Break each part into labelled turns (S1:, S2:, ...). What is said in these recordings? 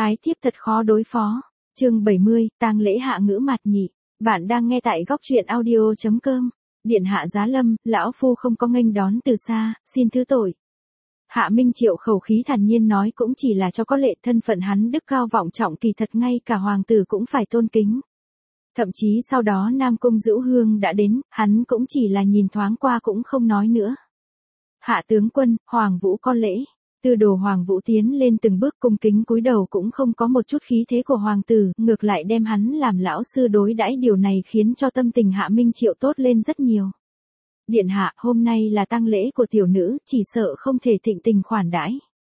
S1: Ái thiếp thật khó đối phó. Chương 70, tang lễ Hạ Ngữ Mạt Nhị. Bạn đang nghe tại góc truyện audio.com. Điện hạ giá lâm, lão phu không có nghênh đón từ xa, xin thứ tội. Hạ Minh Triệu khẩu khí thản nhiên nói cũng chỉ là cho có lệ, thân phận hắn đức cao vọng trọng, kỳ thật ngay cả hoàng tử cũng phải tôn kính. Thậm chí sau đó Nam Cung Dữu Hương đã đến, hắn cũng chỉ là nhìn thoáng qua cũng không nói nữa. Hạ tướng quân, Hoàng Vũ có lễ. Tư đồ Hoàng Vũ tiến lên từng bước cung kính cúi đầu, cũng không có một chút khí thế của hoàng tử, ngược lại đem hắn làm lão sư đối đãi, điều này khiến cho tâm tình Hạ Minh Triệu tốt lên rất nhiều. Điện hạ, hôm nay là tang lễ của tiểu nữ, chỉ sợ không thể thịnh tình khoản đãi.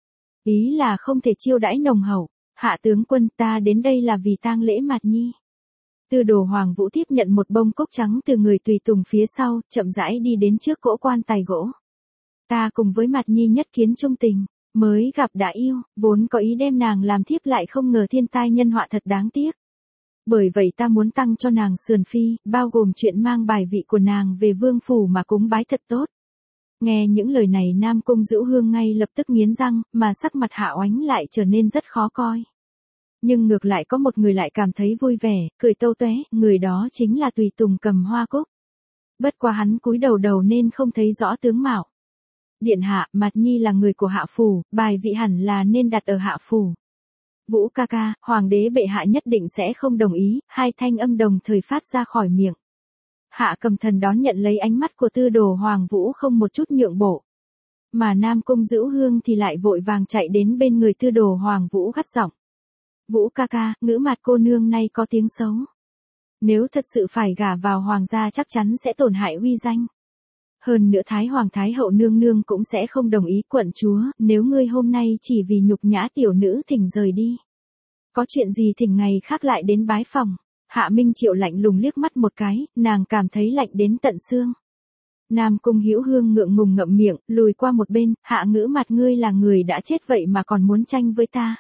S1: Ý là không thể chiêu đãi nồng hậu. Hạ tướng quân, ta đến đây là vì tang lễ Mạt Nhi. Tư đồ Hoàng Vũ tiếp nhận một bông cúc trắng từ người tùy tùng phía sau, chậm rãi đi đến trước cỗ quan tài gỗ. Ta cùng với Mạt Nhi nhất kiến trung tình, mới gặp đã yêu, vốn có ý đem nàng làm thiếp, lại không ngờ thiên tai nhân họa thật đáng tiếc. Bởi vậy ta muốn tăng cho nàng sườn phi, bao gồm chuyện mang bài vị của nàng về vương phủ mà cúng bái thật tốt. Nghe những lời này Nam Cung Dữu Hương ngay lập tức nghiến răng, mà sắc mặt Hạ Oánh lại trở nên rất khó coi. Nhưng ngược lại có một người lại cảm thấy vui vẻ, cười tâu tuế, người đó chính là tùy tùng cầm hoa cúc. Bất quá hắn cúi đầu nên không thấy rõ tướng mạo. Điện hạ, Mạt Nhi là người của Hạ phủ, bài vị hẳn là nên đặt ở Hạ phủ. Vũ ca ca, hoàng đế bệ hạ nhất định sẽ không đồng ý, hai thanh âm đồng thời phát ra khỏi miệng. Hạ Cầm Thần đón nhận lấy ánh mắt của tư đồ Hoàng Vũ không một chút nhượng bộ. Mà Nam Cung Dữu Hương thì lại vội vàng chạy đến bên người tư đồ Hoàng Vũ gắt giọng. Vũ ca ca, Ngữ Mạt cô nương nay có tiếng xấu. Nếu thật sự phải gả vào hoàng gia chắc chắn sẽ tổn hại uy danh. Hơn nữa Thái Hoàng Thái Hậu nương nương cũng sẽ không đồng ý. Quận chúa, nếu ngươi hôm nay chỉ vì nhục nhã tiểu nữ thỉnh rời đi. Có chuyện gì thỉnh ngày khác lại đến bái phòng. Hạ Minh Triệu lạnh lùng liếc mắt một cái, nàng cảm thấy lạnh đến tận xương. Nam Cung Hữu Hương ngượng ngùng ngậm miệng, lùi qua một bên, Hạ Ngữ Mạt ngươi là người đã chết vậy mà còn muốn tranh với ta.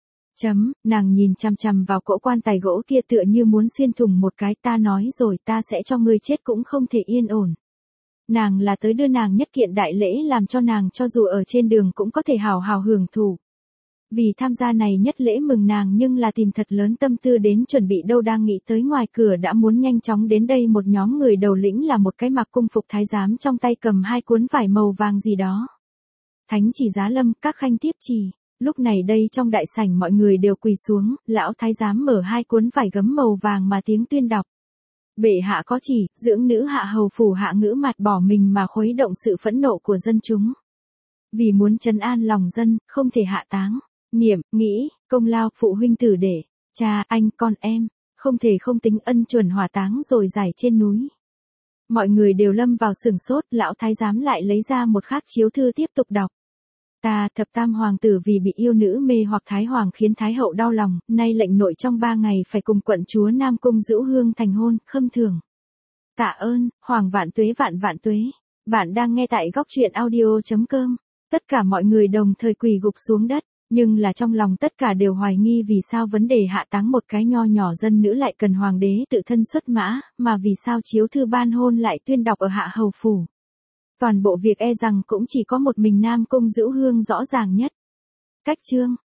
S1: Nàng nhìn chằm chằm vào cỗ quan tài gỗ kia tựa như muốn xuyên thủng một cái. Ta nói rồi, ta sẽ cho ngươi chết cũng không thể yên ổn. Nàng là tới đưa nàng nhất kiện đại lễ, làm cho nàng cho dù ở trên đường cũng có thể hào hào hưởng thụ. Vì tham gia này nhất lễ mừng nàng nhưng là tìm thật lớn tâm tư đến chuẩn bị, đâu đang nghĩ tới ngoài cửa đã muốn nhanh chóng đến đây một nhóm người, đầu lĩnh là một cái mặc cung phục thái giám, trong tay cầm hai cuốn vải màu vàng gì đó. Thánh chỉ giá lâm, các khanh tiếp chỉ. Lúc này đây trong đại sảnh mọi người đều quỳ xuống, lão thái giám mở hai cuốn vải gấm màu vàng mà tiếng tuyên đọc. Bệ hạ có chỉ, dưỡng nữ hạ hầu phủ Hạ Ngữ Mạt bỏ mình mà khuấy động sự phẫn nộ của dân chúng. Vì muốn trấn an lòng dân, không thể hạ táng. Niệm, nghĩ, công lao phụ huynh tử để, cha, anh, con em, không thể không tính ân chuẩn hỏa táng rồi giải trên núi. Mọi người đều lâm vào sửng sốt, lão thái giám lại lấy ra một khác chiếu thư tiếp tục đọc. Ta, thập tam hoàng tử vì bị yêu nữ mê hoặc Thái Hoàng khiến Thái Hậu đau lòng, nay lệnh nội trong 3 ngày phải cùng quận chúa Nam Cung Dữu Hương thành hôn, khâm thường. Tạ ơn, Hoàng vạn tuế vạn vạn tuế. Bạn đang nghe tại góc truyện audio.com. Tất cả mọi người đồng thời quỳ gục xuống đất, nhưng là trong lòng tất cả đều hoài nghi vì sao vấn đề hạ táng một cái nho nhỏ dân nữ lại cần hoàng đế tự thân xuất mã, mà vì sao chiếu thư ban hôn lại tuyên đọc ở Hạ hầu phủ. Toàn bộ việc e rằng cũng chỉ có một mình Nam Cung Dữu Hương rõ ràng nhất. Cách chương